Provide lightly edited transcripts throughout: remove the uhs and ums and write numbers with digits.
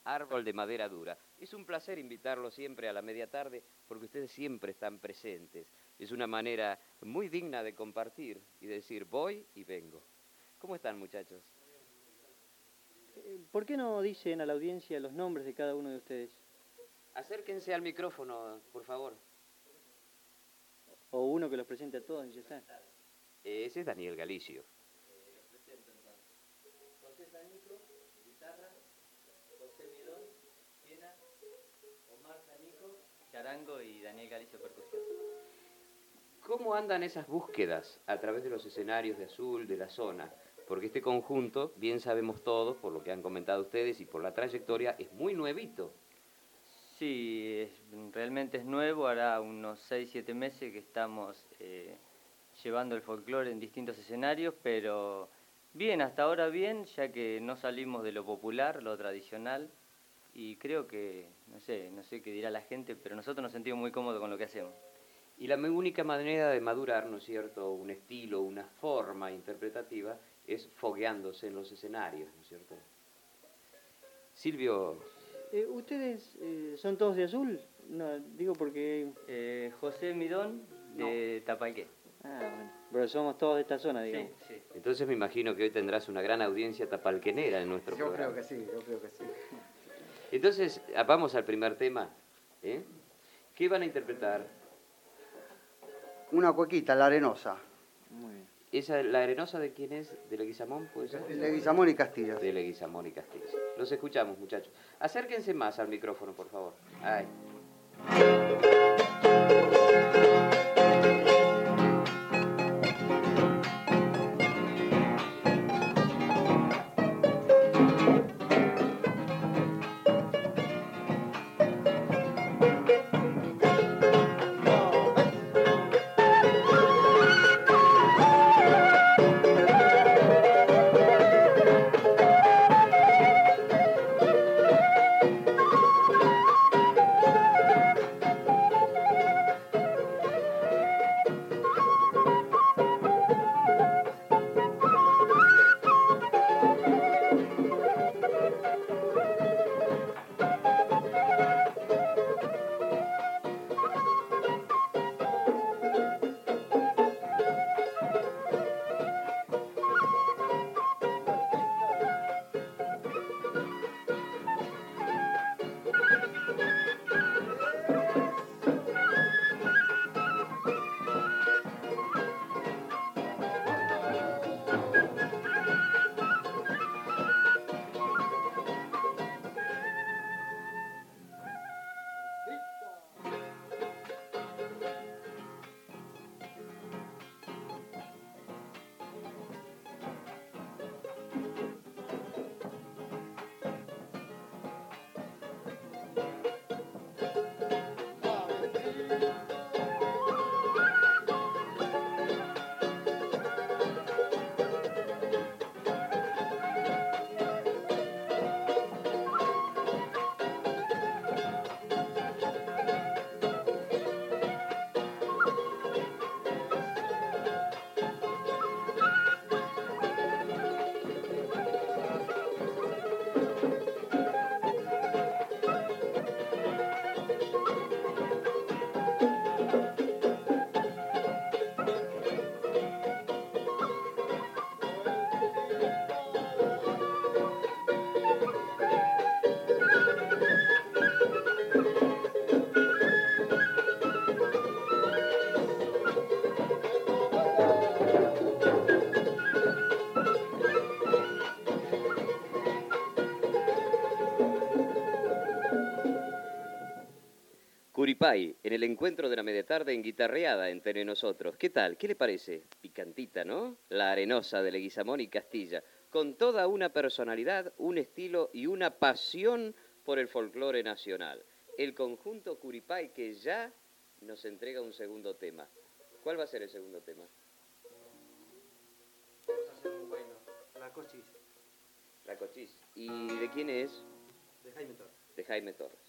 Árbol de Madera Dura. Es un placer invitarlos siempre a la media tarde porque ustedes siempre están presentes. Es una manera muy digna de compartir y de decir voy y vengo. ¿Cómo están, muchachos? ¿Por qué no dicen a la audiencia los nombres de cada uno de ustedes? Acérquense al micrófono, por favor. O uno que los presente a todos y ya está. Ese es Daniel Galicio. Los presento entonces. José Sanico, guitarra. José Midón, quena. Omar Sanico, charango y Daniel Galicio, percusión. ¿Cómo andan esas búsquedas a través de los escenarios de Azul, de la zona? Porque este conjunto, bien sabemos todos, por lo que han comentado ustedes y por la trayectoria, es muy nuevito. Sí, realmente es nuevo, hará unos 6-7 meses que estamos llevando el folclore en distintos escenarios, pero bien, hasta ahora bien, ya que no salimos de lo popular, lo tradicional, y creo que, no sé qué dirá la gente, pero nosotros nos sentimos muy cómodos con lo que hacemos. Y la única manera de madurar, ¿no es cierto?, un estilo, una forma interpretativa, es fogueándose en los escenarios, ¿no es cierto? Silvio... ¿Ustedes son todos de Azul? No, digo porque... José Midón, de Tapalqué. Ah, bueno. Pero somos todos de esta zona, digamos. Sí, sí. Entonces me imagino que hoy tendrás una gran audiencia tapalquenera en nuestro programa. Yo creo que sí. Entonces, vamos al primer tema. ¿Qué van a interpretar? Una cuequita, La Arenosa. Muy bien. ¿La Arenosa de quién es? ¿De Leguizamón, puede ser? De Leguizamón y Castillo. De Leguizamón y Castillo. Los escuchamos, muchachos. Acérquense más al micrófono, por favor. Ahí. Curipay, en el encuentro de la media tarde en guitarreada entre nosotros. ¿Qué tal? ¿Qué le parece? Picantita, ¿no? La Arenosa de Leguizamón y Castilla, con toda una personalidad, un estilo y una pasión por el folclore nacional. El conjunto Curipay que ya nos entrega un segundo tema. ¿Cuál va a ser el segundo tema? Vamos a hacer un bueno, La Cochis. La Cochis. ¿Y de quién es? De Jaime Torres. De Jaime Torres.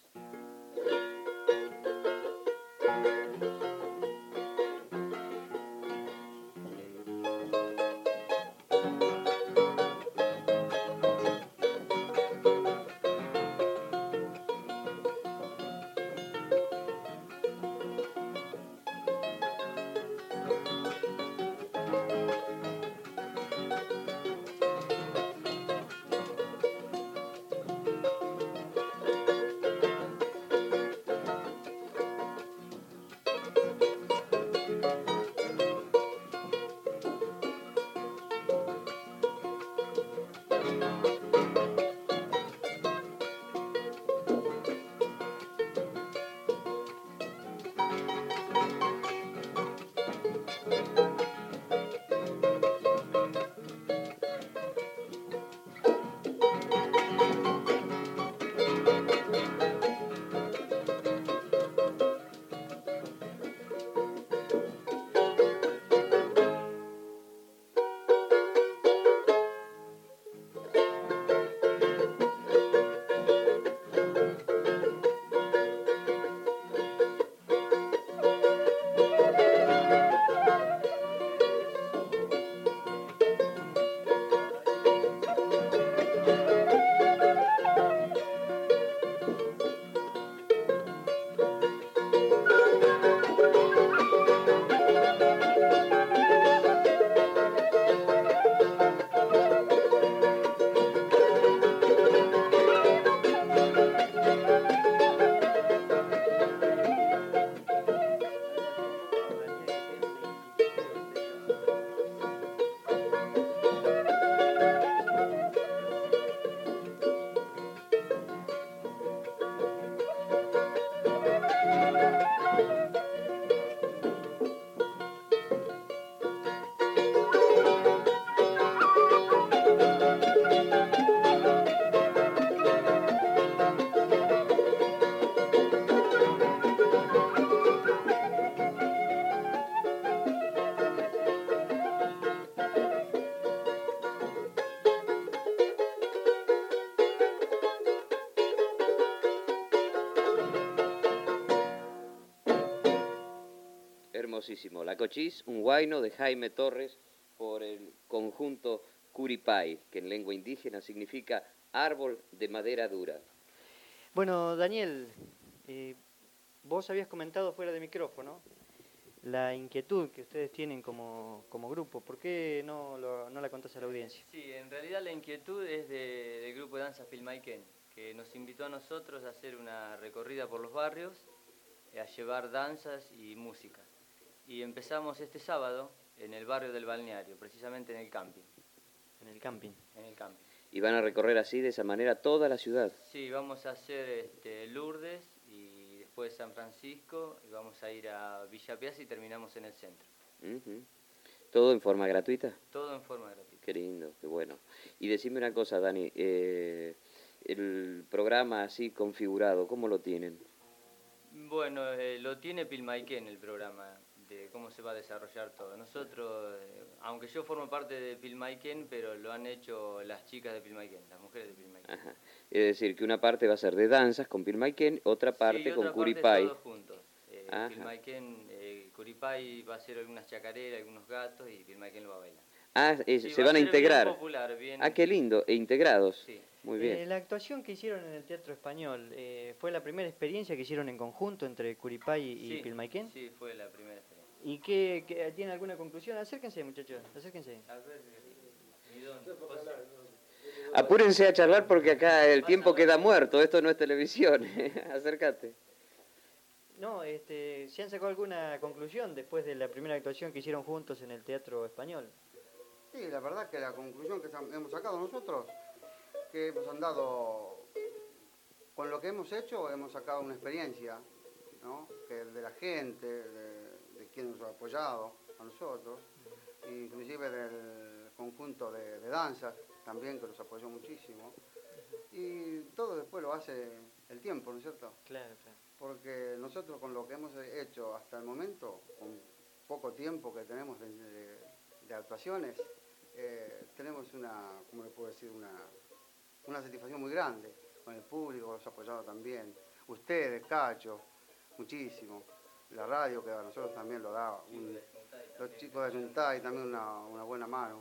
Cochís, un huayno de Jaime Torres por el conjunto Curipay, que en lengua indígena significa árbol de madera dura. Bueno, Daniel, vos habías comentado fuera de micrófono la inquietud que ustedes tienen como grupo. ¿Por qué no la contás a la audiencia? Sí, en realidad la inquietud es del grupo de danza Pilmaiquén, que nos invitó a nosotros a hacer una recorrida por los barrios, a llevar danzas y música. Y empezamos este sábado en el barrio del Balneario, precisamente en el camping. En el camping. En el camping. Y van a recorrer así, de esa manera, toda la ciudad. Sí, vamos a hacer Lourdes y después San Francisco, y vamos a ir a Villa Piazza y terminamos en el centro. Ujú. ¿Todo en forma gratuita? Todo en forma gratuita. Qué lindo, qué bueno. Y decime una cosa, Dani, el programa así configurado, ¿cómo lo tienen? Bueno, lo tiene Pilmaiquén el programa, de cómo se va a desarrollar todo. Nosotros, aunque yo formo parte de Pilmaiquén, pero lo han hecho las chicas de Pilmaiquén, las mujeres de Pilmaiquén. Ajá. Es decir, que una parte va a ser de danzas con Pilmaiquén, otra parte Sí, y con otra Curipay. parte todos juntos. Ajá. Pilmaiquén, Curipay va a hacer algunas chacareras, algunos gatos y Pilmaiquén lo va a bailar. Ah, Sí, se va van a ser integrar. Bien popular, bien. Ah, qué lindo, e integrados. Sí. Muy bien. La actuación que hicieron en el Teatro Español, ¿fue la primera experiencia que hicieron en conjunto entre Curipay y Sí, Pilmaiquén? Sí, fue la primera experiencia. ¿Y qué tiene alguna conclusión? Acérquense, muchachos, acérquense. A ver, Midón, José. Apúrense a charlar porque acá el tiempo queda muerto, esto no es televisión. Acércate. No, ¿se han sacado alguna conclusión después de la primera actuación que hicieron juntos en el Teatro Español? Sí, la verdad que la conclusión que hemos sacado nosotros, que hemos andado, con lo que hemos hecho, hemos sacado una experiencia, ¿no? Que de la gente, de quien nos ha apoyado a nosotros, inclusive del conjunto de danzas también, que nos apoyó muchísimo. Y todo después lo hace el tiempo, ¿no es cierto? Claro, claro. Porque nosotros con lo que hemos hecho hasta el momento, con poco tiempo que tenemos de actuaciones, tenemos una, ¿cómo le puedo decir? Una satisfacción muy grande con el público, los ha apoyado también. Ustedes, Cacho, muchísimo. La radio, que a nosotros también lo da. Los chicos de Ayuntay también una buena mano.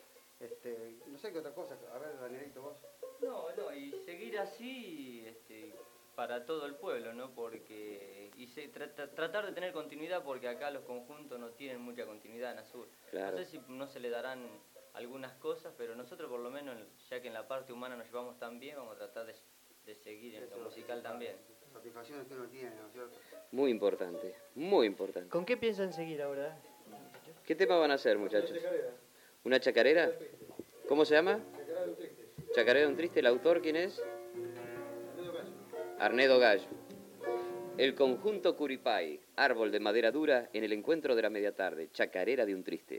No sé qué otra cosa. A ver, Danielito, vos. No, y seguir así para todo el pueblo, ¿no? Porque tratar de tener continuidad, porque acá los conjuntos no tienen mucha continuidad en Azul. Claro. No sé si no se le darán algunas cosas, pero nosotros por lo menos, ya que en la parte humana nos llevamos tan bien, vamos a tratar de seguir en lo musical también. Satisfacciones que uno tiene, ¿no es cierto? Muy importante, muy importante. ¿Con qué piensan seguir ahora? ¿Qué tema van a hacer, muchachos? ¿Una chacarera? ¿Cómo se llama? Chacarera de un triste. ¿El autor quién es? Arnedo Gallo. El conjunto Curipay, árbol de madera dura en el encuentro de la media tarde, chacarera de un triste.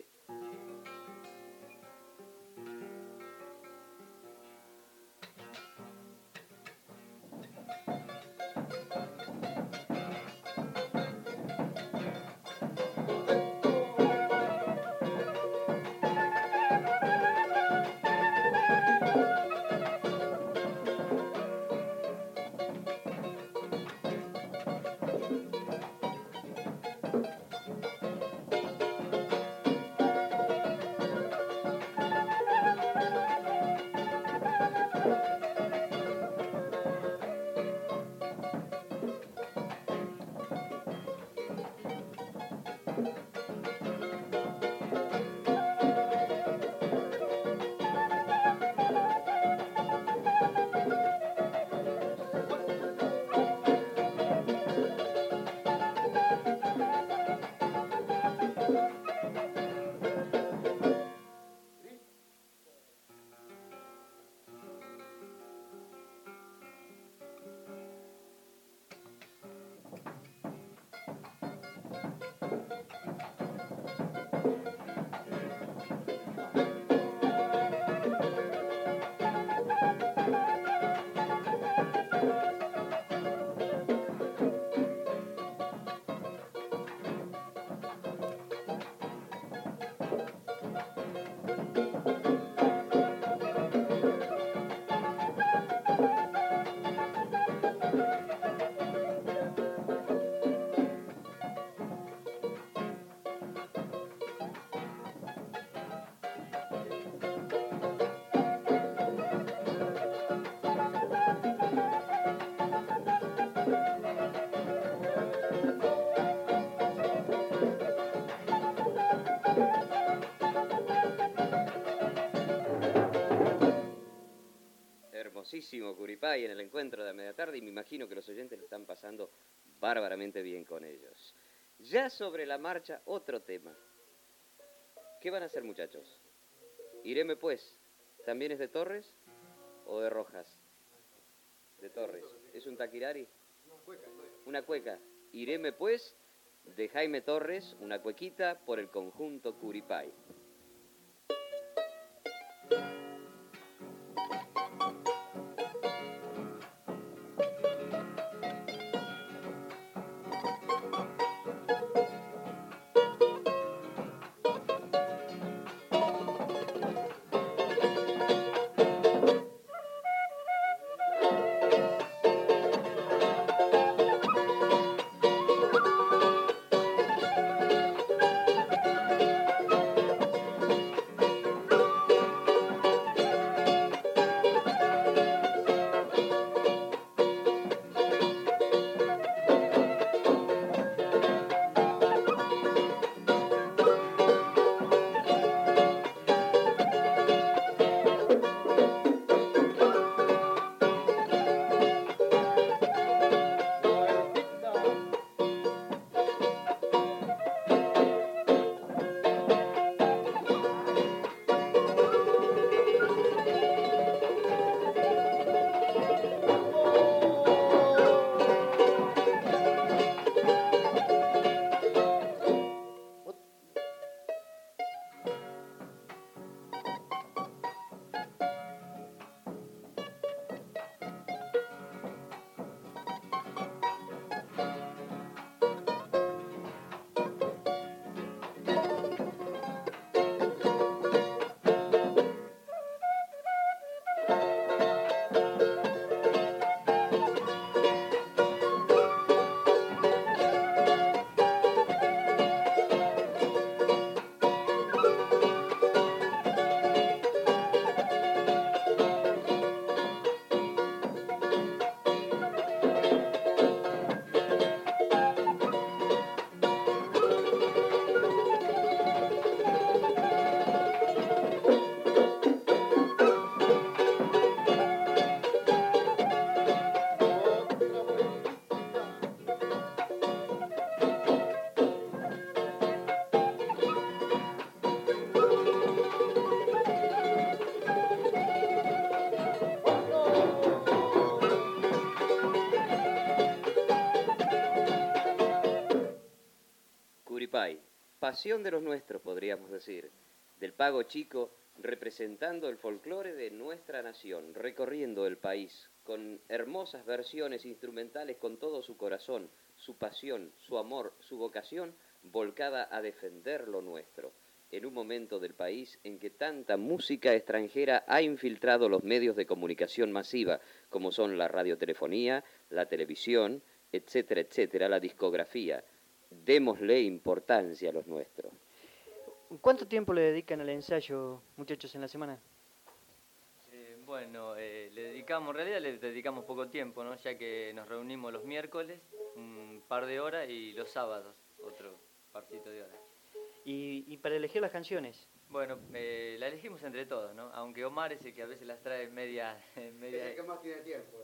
hermosísimo Curipay en el encuentro de la media tarde y me imagino que los oyentes lo están pasando bárbaramente bien con ellos. Ya sobre la marcha, otro tema. ¿Qué van a hacer, muchachos? Ireme pues, ¿también es de Torres o de Rojas? De Torres. ¿Es un taquirari? Una cueca. Ireme pues, de Jaime Torres, una cuequita por el conjunto Curipay. Curipay, pasión de los nuestros, podríamos decir, del Pago Chico, representando el folclore de nuestra nación, recorriendo el país, con hermosas versiones instrumentales con todo su corazón, su pasión, su amor, su vocación, volcada a defender lo nuestro, en un momento del país en que tanta música extranjera ha infiltrado los medios de comunicación masiva, como son la radiotelefonía, la televisión, etcétera, etcétera, la discografía. Démosle importancia a los nuestros. ¿Cuánto tiempo le dedican al ensayo, muchachos, en la semana? Bueno, le dedicamos, en realidad le dedicamos poco tiempo, ¿no? Ya que nos reunimos los miércoles, un par de horas, y los sábados, otro parcito de horas. Y para elegir las canciones. Bueno, la elegimos entre todos, ¿no? Aunque Omar es el que a veces las trae media Es el que más tiene tiempo.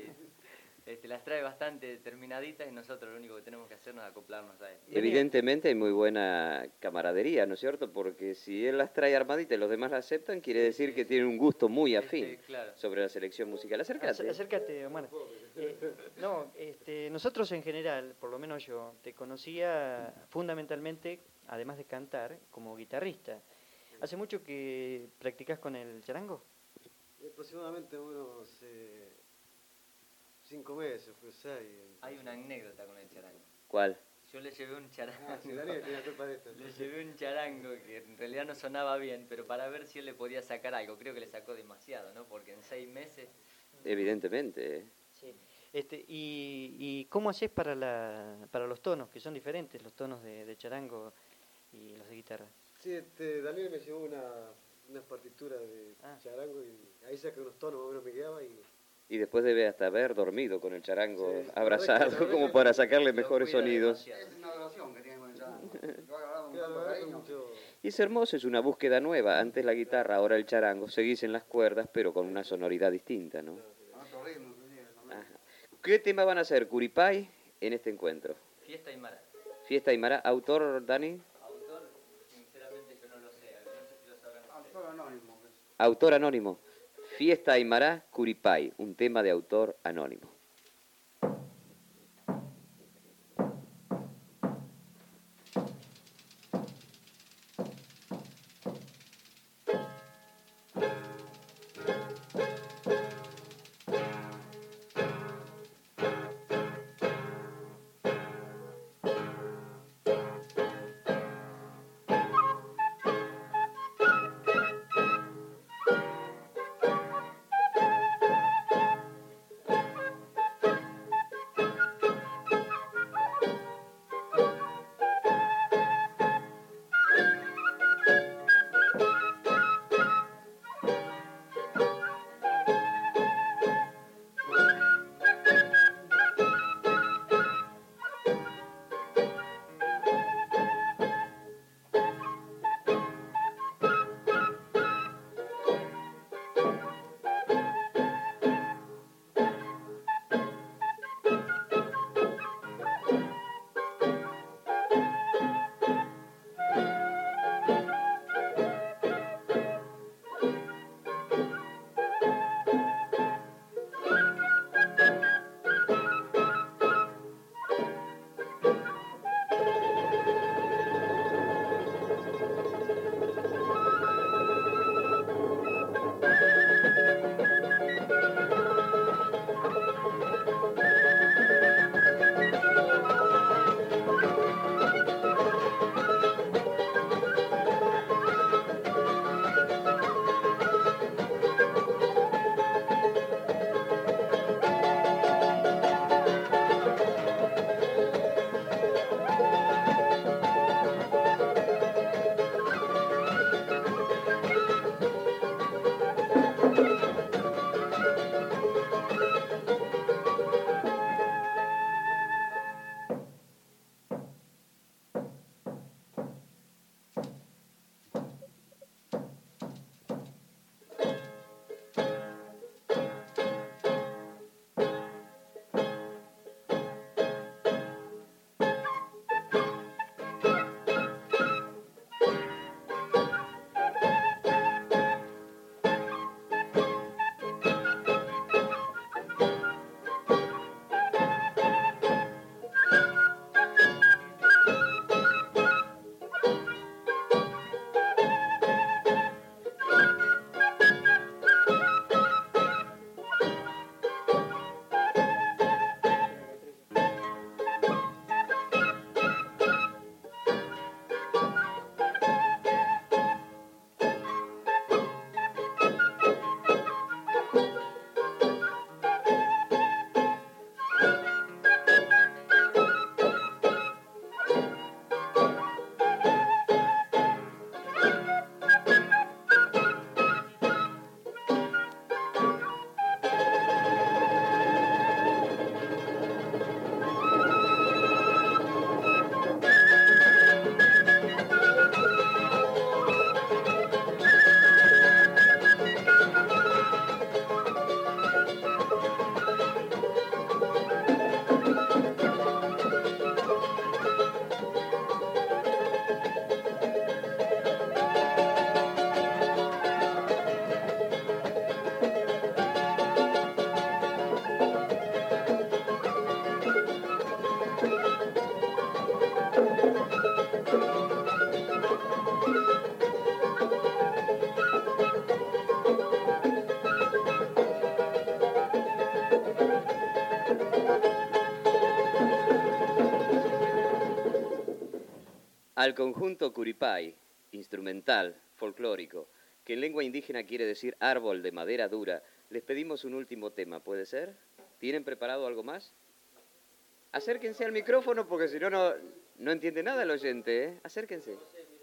las trae bastante terminaditas y nosotros lo único que tenemos que hacer es acoplarnos a él. Evidentemente hay muy buena camaradería, ¿no es cierto? Porque si él las trae armaditas y los demás las aceptan, quiere decir que tiene un gusto muy afín claro. sobre la selección musical. Acércate. Acércate, Omar. Nosotros en general, por lo menos yo, te conocía fundamentalmente, además de cantar, como guitarrista. ¿Hace mucho que practicás con el charango? Aproximadamente unos 5 meses, fue 6. Hay una anécdota con el charango. ¿Cuál? Yo le llevé un charango. Ah, sí, Daniel tiene la culpa de esto. Le llevé un charango que en realidad no sonaba bien, pero para ver si él le podía sacar algo. Creo que le sacó demasiado, ¿no? Porque en 6 meses... Evidentemente. Sí. ¿Y cómo haces para los tonos, que son diferentes, los tonos de charango y los de guitarra? Sí, Daniel me llevó unas partituras de charango y ahí saqué unos tonos, más o menos me guiaba Y después debe hasta haber dormido con el charango Sí, abrazado, correcto. como para sacarle mejores cuida sonidos. demasiado. Es una relación que tiene con el charango. Lo ha agarrado Claro, mucho cariño. mucho... Y es hermoso, es una búsqueda nueva. Antes la guitarra, ahora el charango. Seguís en las cuerdas, pero con una sonoridad distinta, ¿no? ¿Qué tema van a hacer Curipay en este encuentro? Fiesta Aymara. Fiesta Aymara. ¿Autor, Dani? Autor, sinceramente yo no lo sé, no sé si lo sabrán ustedes. Autor anónimo. Autor anónimo. Fiesta Aymara, Curipay, un tema de autor anónimo. Al conjunto Curipay, instrumental, folclórico, que en lengua indígena quiere decir árbol de madera dura, les pedimos un último tema, ¿puede ser? ¿Tienen preparado algo más? Acérquense al micrófono porque si no, no entiende nada el oyente, ¿eh? Acérquense.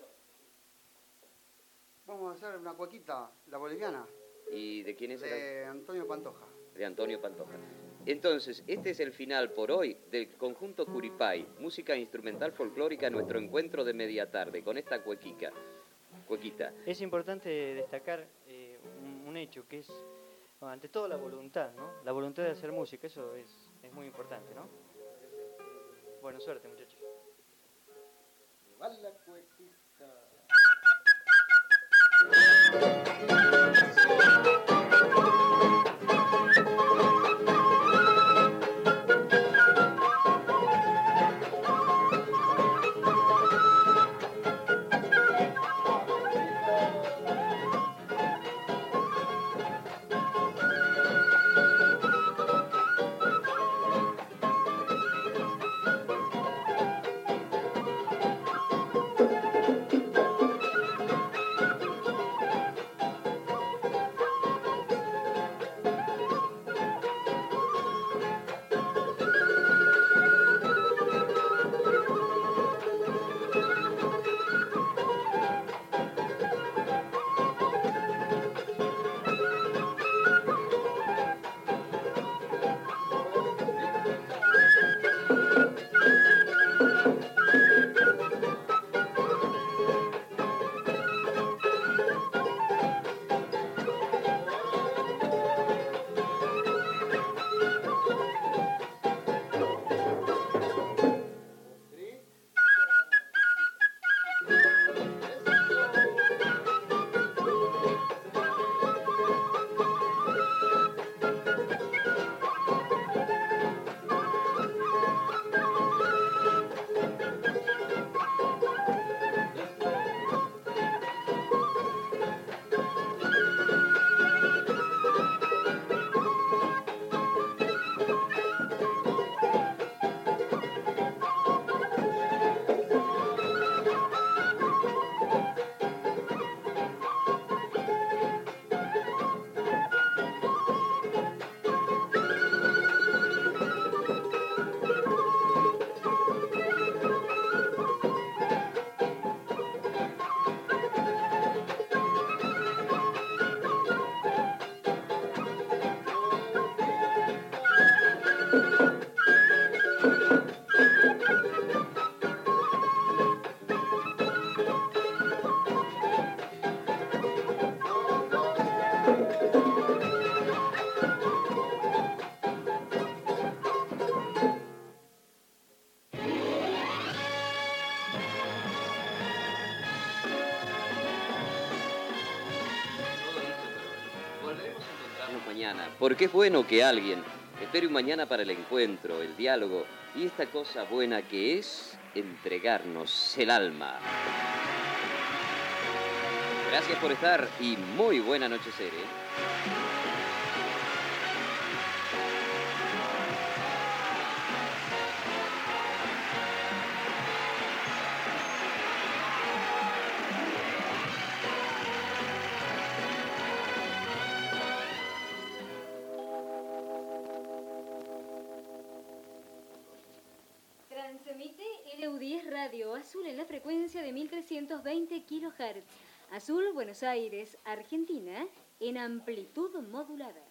Vamos a hacer una cuequita, la boliviana. ¿Y de quién es? De Antonio Pantoja. De Antonio Pantoja. Entonces, este es el final por hoy del conjunto Curipay, música instrumental folclórica, nuestro encuentro de media tarde, con esta cuequita. Es importante destacar un hecho que es, bueno, ante todo la voluntad, ¿no? La voluntad de hacer música, eso es es muy importante, ¿no? Bueno, suerte, muchachos. Va la cuequita. Volveremos a encontrarnos mañana, porque es bueno que alguien espere un mañana para el encuentro, el diálogo y esta cosa buena que es entregarnos el alma. Gracias por estar y muy buen anochecer, ¿eh? Transmite LU10 Radio Azul en la frecuencia de 1320 kHz. Azul, Buenos Aires, Argentina, en amplitud modulada.